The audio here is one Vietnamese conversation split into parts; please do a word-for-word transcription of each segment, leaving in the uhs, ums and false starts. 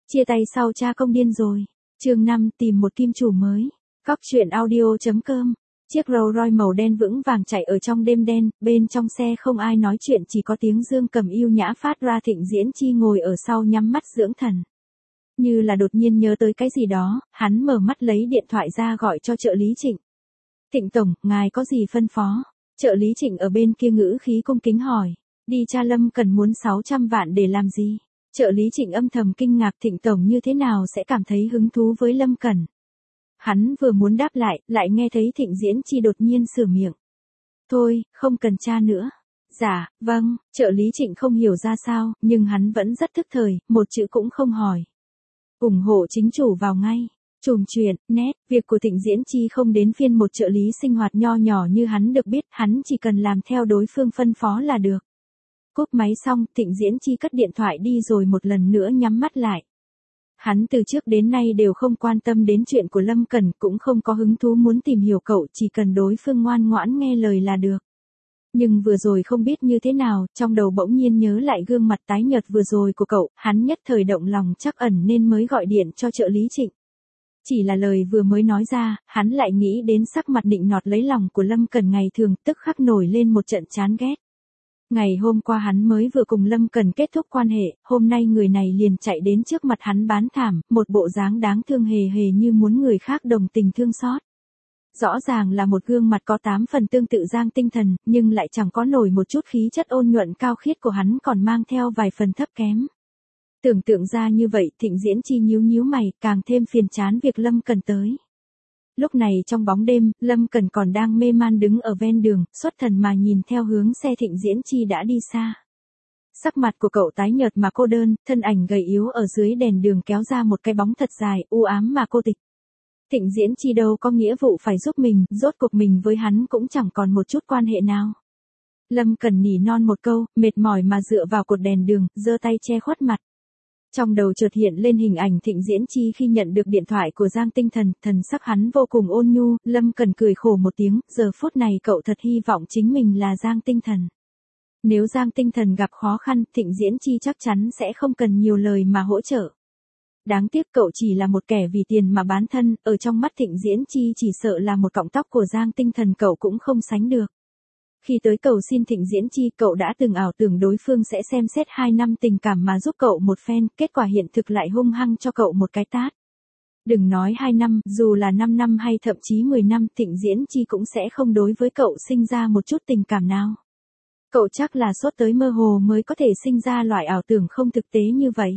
Chia tay sau cha công điên rồi. Chương năm tìm một kim chủ mới. Cóc truyện audio chấm com. Chiếc Rolls Royce màu đen vững vàng chạy ở trong đêm đen, bên trong xe không ai nói chuyện, chỉ có tiếng Dương Cầm yêu nhã phát ra. Thịnh Diễn Chi ngồi ở sau nhắm mắt dưỡng thần. Như là đột nhiên nhớ tới cái gì đó, hắn mở mắt lấy điện thoại ra gọi cho trợ lý Trịnh. Thịnh tổng, ngài có gì phân phó? Trợ lý Trịnh ở bên kia ngữ khí cung kính hỏi. Đi cha Lâm Cần muốn sáu trăm vạn để làm gì? Trợ lý Trịnh âm thầm kinh ngạc, Thịnh tổng như thế nào sẽ cảm thấy hứng thú với Lâm Cần? Hắn vừa muốn đáp lại, lại nghe thấy Thịnh Diễn Chi đột nhiên sửa miệng. Thôi, không cần tra nữa. Dạ, vâng, trợ lý Trịnh không hiểu ra sao, nhưng hắn vẫn rất thức thời, một chữ cũng không hỏi. ủng hộ chính chủ vào ngay. Chùm chuyện, nét, việc của Thịnh Diễn Chi không đến phiên một trợ lý sinh hoạt nho nhỏ như hắn được biết, hắn chỉ cần làm theo đối phương phân phó là được. Cúp máy xong, Thịnh Diễn Chi cất điện thoại đi rồi một lần nữa nhắm mắt lại. Hắn từ trước đến nay đều không quan tâm đến chuyện của Lâm Cần, cũng không có hứng thú muốn tìm hiểu cậu, chỉ cần đối phương ngoan ngoãn nghe lời là được. Nhưng vừa rồi không biết như thế nào, trong đầu bỗng nhiên nhớ lại gương mặt tái nhợt vừa rồi của cậu, hắn nhất thời động lòng trắc ẩn nên mới gọi điện cho trợ lý Trịnh. Chỉ là lời vừa mới nói ra, hắn lại nghĩ đến sắc mặt nịnh nọt lấy lòng của Lâm Cần ngày thường, tức khắc nổi lên một trận chán ghét. Ngày hôm qua hắn mới vừa cùng Lâm Cần kết thúc quan hệ, hôm nay người này liền chạy đến trước mặt hắn bán thảm, một bộ dáng đáng thương hề hề như muốn người khác đồng tình thương xót. Rõ ràng là một gương mặt có tám phần tương tự Giang Tinh Thần, nhưng lại chẳng có nổi một chút khí chất ôn nhuận cao khiết của hắn, còn mang theo vài phần thấp kém. Tưởng tượng ra như vậy, Thịnh Diễn Chi nhíu nhíu mày, càng thêm phiền chán việc Lâm Cần tới. Lúc này trong bóng đêm, Lâm Cần còn đang mê man đứng ở ven đường, xuất thần mà nhìn theo hướng xe Thịnh Diễn Chi đã đi xa. Sắc mặt của cậu tái nhợt mà cô đơn, thân ảnh gầy yếu ở dưới đèn đường kéo ra một cái bóng thật dài, u ám mà cô tịch. Thịnh Diễn Chi đâu có nghĩa vụ phải giúp mình, rốt cuộc mình với hắn cũng chẳng còn một chút quan hệ nào. Lâm Cần nỉ non một câu, mệt mỏi mà dựa vào cột đèn đường, giơ tay che khuất mặt. Trong đầu chợt hiện lên hình ảnh Thịnh Diễn Chi khi nhận được điện thoại của Giang Tinh Thần, thần sắc hắn vô cùng ôn nhu. Lâm Cần cười khổ một tiếng, giờ phút này cậu thật hy vọng chính mình là Giang Tinh Thần. Nếu Giang Tinh Thần gặp khó khăn, Thịnh Diễn Chi chắc chắn sẽ không cần nhiều lời mà hỗ trợ. Đáng tiếc cậu chỉ là một kẻ vì tiền mà bán thân, ở trong mắt Thịnh Diễn Chi chỉ sợ là một cọng tóc của Giang Tinh Thần cậu cũng không sánh được. Khi tới cầu xin Thịnh Diễn Chi, cậu đã từng ảo tưởng đối phương sẽ xem xét hai năm tình cảm mà giúp cậu một phen, kết quả hiện thực lại hung hăng cho cậu một cái tát. Đừng nói hai năm, dù là năm năm hay thậm chí mười năm, Thịnh Diễn Chi cũng sẽ không đối với cậu sinh ra một chút tình cảm nào. Cậu chắc là sốt tới mơ hồ mới có thể sinh ra loại ảo tưởng không thực tế như vậy.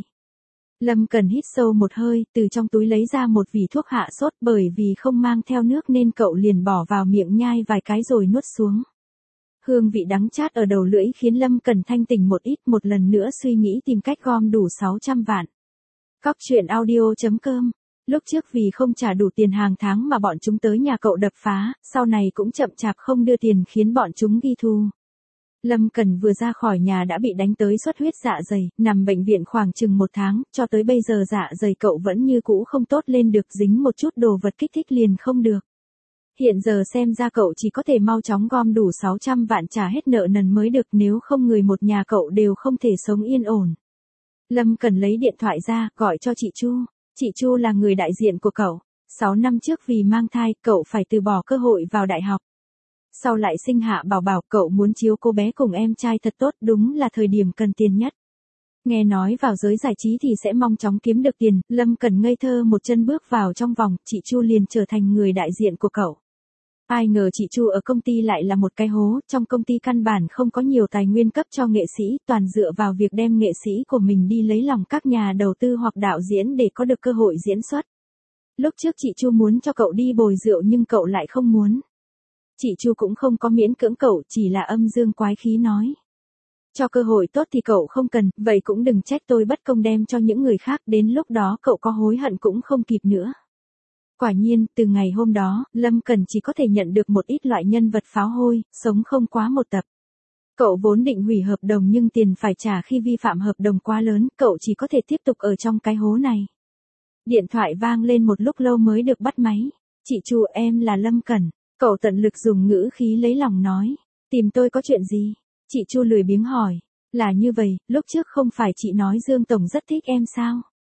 Lâm Cần hít sâu một hơi, từ trong túi lấy ra một vỉ thuốc hạ sốt, bởi vì không mang theo nước nên cậu liền bỏ vào miệng nhai vài cái rồi nuốt xuống. Hương vị đắng chát ở đầu lưỡi khiến Lâm Cần thanh tỉnh một ít, một lần nữa suy nghĩ tìm cách gom đủ sáu trăm vạn. Cóc truyện audio chấm com. Lúc trước vì không trả đủ tiền hàng tháng mà bọn chúng tới nhà cậu đập phá, sau này cũng chậm chạp không đưa tiền khiến bọn chúng ghi thu. Lâm Cần vừa ra khỏi nhà đã bị đánh tới xuất huyết dạ dày, nằm bệnh viện khoảng chừng một tháng, cho tới bây giờ dạ dày cậu vẫn như cũ không tốt lên được, dính một chút đồ vật kích thích liền không được. Hiện giờ xem ra cậu chỉ có thể mau chóng gom đủ sáu trăm vạn trả hết nợ nần mới được, nếu không người một nhà cậu đều không thể sống yên ổn. Lâm Cần lấy điện thoại ra, gọi cho chị Chu. Chị Chu là người đại diện của cậu. sáu năm trước vì mang thai, cậu phải từ bỏ cơ hội vào đại học. Sau lại sinh hạ bảo bảo, cậu muốn chiếu cô bé cùng em trai thật tốt, đúng là thời điểm cần tiền nhất. Nghe nói vào giới giải trí thì sẽ mong chóng kiếm được tiền, Lâm Cần ngây thơ một chân bước vào trong vòng, chị Chu liền trở thành người đại diện của cậu. Ai ngờ chị Chu ở công ty lại là một cái hố, trong công ty căn bản không có nhiều tài nguyên cấp cho nghệ sĩ, toàn dựa vào việc đem nghệ sĩ của mình đi lấy lòng các nhà đầu tư hoặc đạo diễn để có được cơ hội diễn xuất. Lúc trước chị Chu muốn cho cậu đi bồi rượu nhưng cậu lại không muốn. Chị Chu cũng không có miễn cưỡng cậu, chỉ là âm dương quái khí nói. Cho cơ hội tốt thì cậu không cần, vậy cũng đừng trách tôi bất công đem cho những người khác, đến lúc đó cậu có hối hận cũng không kịp nữa. Quả nhiên, từ ngày hôm đó, Lâm Cần chỉ có thể nhận được một ít loại nhân vật pháo hôi, sống không quá một tập. Cậu vốn định hủy hợp đồng nhưng tiền phải trả khi vi phạm hợp đồng quá lớn, cậu chỉ có thể tiếp tục ở trong cái hố này. Điện thoại vang lên một lúc lâu mới được bắt máy. Chị Chu, em là Lâm Cần. Cậu tận lực dùng ngữ khí lấy lòng nói. Tìm tôi có chuyện gì? Chị Chu lười biếng hỏi. Là như vậy, lúc trước không phải chị nói Dương Tổng rất thích em sao?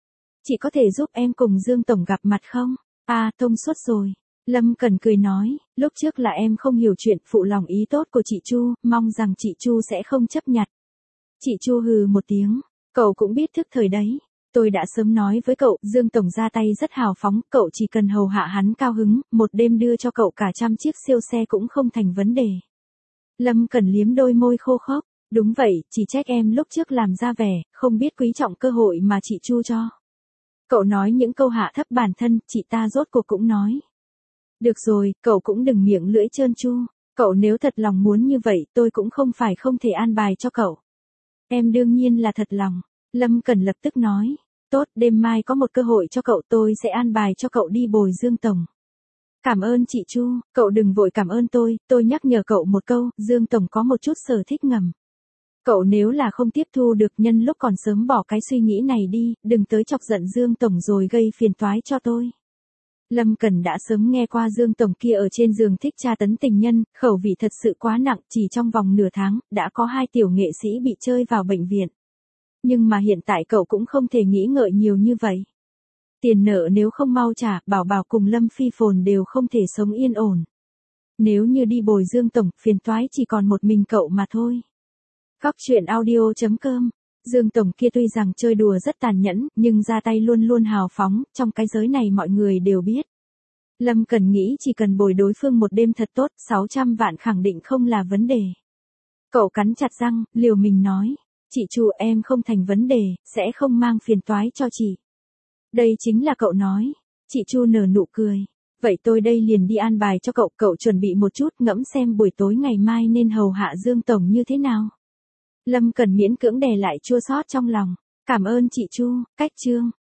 Chị có thể giúp em cùng Dương Tổng gặp mặt không? À, thông suốt rồi. Lâm Cẩn cười nói, lúc trước là em không hiểu chuyện phụ lòng ý tốt của chị Chu, mong rằng chị Chu sẽ không chấp nhặt. Chị Chu hừ một tiếng, cậu cũng biết thức thời đấy. Tôi đã sớm nói với cậu, Dương Tổng ra tay rất hào phóng, cậu chỉ cần hầu hạ hắn cao hứng, một đêm đưa cho cậu cả trăm chiếc siêu xe cũng không thành vấn đề. Lâm Cẩn liếm đôi môi khô khốc, đúng vậy, chỉ trách em lúc trước làm ra vẻ, không biết quý trọng cơ hội mà chị Chu cho. Cậu nói những câu hạ thấp bản thân, chị ta rốt cuộc cũng nói. Được rồi, cậu cũng đừng miệng lưỡi trơn tru, cậu nếu thật lòng muốn như vậy tôi cũng không phải không thể an bài cho cậu. Em đương nhiên là thật lòng, Lâm Cẩn lập tức nói, tốt, đêm mai có một cơ hội cho cậu tôi sẽ an bài cho cậu đi bồi Dương Tổng. Cảm ơn chị Chu, cậu đừng vội cảm ơn tôi, tôi nhắc nhở cậu một câu, Dương Tổng có một chút sở thích ngầm. Cậu nếu là không tiếp thu được nhân lúc còn sớm bỏ cái suy nghĩ này đi, đừng tới chọc giận Dương Tổng rồi gây phiền toái cho tôi. Lâm Cẩn đã sớm nghe qua Dương Tổng kia ở trên giường thích tra tấn tình nhân, khẩu vị thật sự quá nặng, chỉ trong vòng nửa tháng, đã có hai tiểu nghệ sĩ bị chơi vào bệnh viện. Nhưng mà hiện tại cậu cũng không thể nghĩ ngợi nhiều như vậy. Tiền nợ nếu không mau trả, Bảo Bảo cùng Lâm Phi Phồn đều không thể sống yên ổn. Nếu như đi bồi Dương Tổng, phiền toái chỉ còn một mình cậu mà thôi. Góc truyện audio chấm com. Dương Tổng kia tuy rằng chơi đùa rất tàn nhẫn, nhưng ra tay luôn luôn hào phóng, trong cái giới này mọi người đều biết. Lâm Cẩn nghĩ chỉ cần bồi đối phương một đêm thật tốt, sáu trăm vạn khẳng định không là vấn đề. Cậu cắn chặt răng, liều mình nói, chị Chu em không thành vấn đề, sẽ không mang phiền toái cho chị. Đây chính là cậu nói. Chị Chu nở nụ cười. Vậy tôi đây liền đi an bài cho cậu, cậu chuẩn bị một chút ngẫm xem buổi tối ngày mai nên hầu hạ Dương Tổng như thế nào. Lâm Cẩn miễn cưỡng đè lại chua xót trong lòng. Cảm ơn chị Chu, cách chương.